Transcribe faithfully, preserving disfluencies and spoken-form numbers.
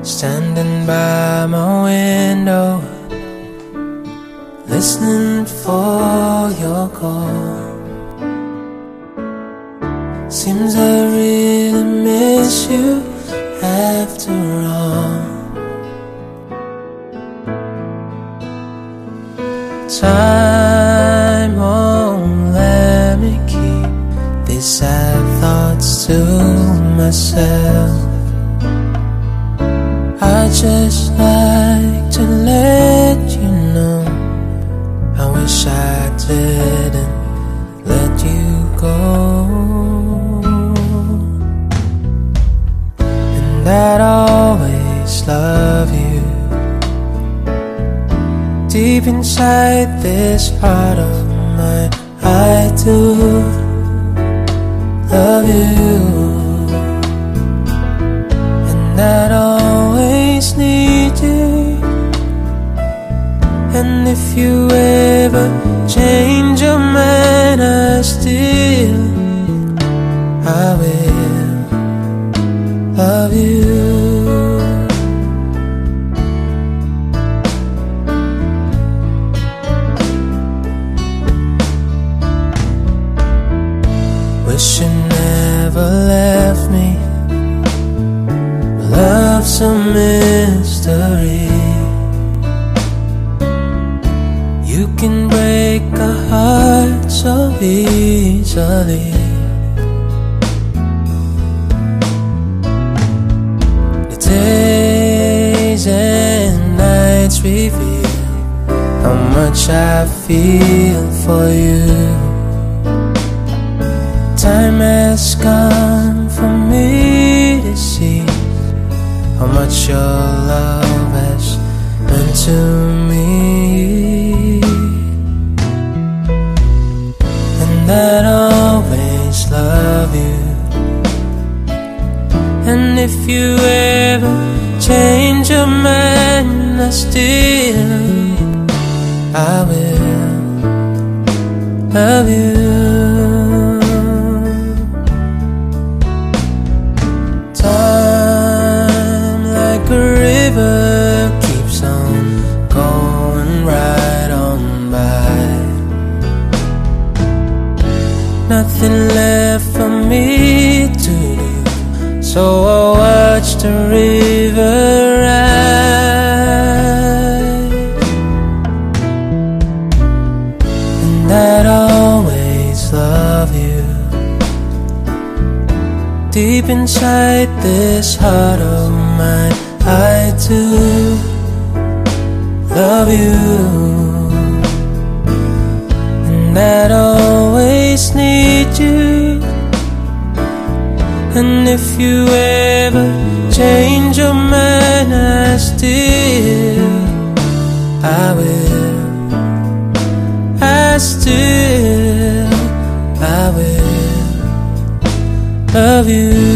standing by my window, listening for your call. Seems I really miss you after all. Time won't let me keep these sad thoughts to myself. I just like to let you know I wish I didn't let you go, and I'd always love you. Deep inside this heart of mine, I do love you, and I'd always need you. And if you ever change your mind, I still, I will love you. Wish you never left me. Love's a mystery. You can break a heart so easily. The days and nights reveal how much I feel for you. Time has come for me to see how much your love has meant to me, and I'd always love you. And if you ever change your mind, I still, I will love you. Keeps on going right on by. Nothing left for me to do, so I watch the river rise. And I'd always love you. Deep inside this heart of mine, I do love you, and I'd always need you. And if you ever change your mind, I still, I will, I still, I will love you.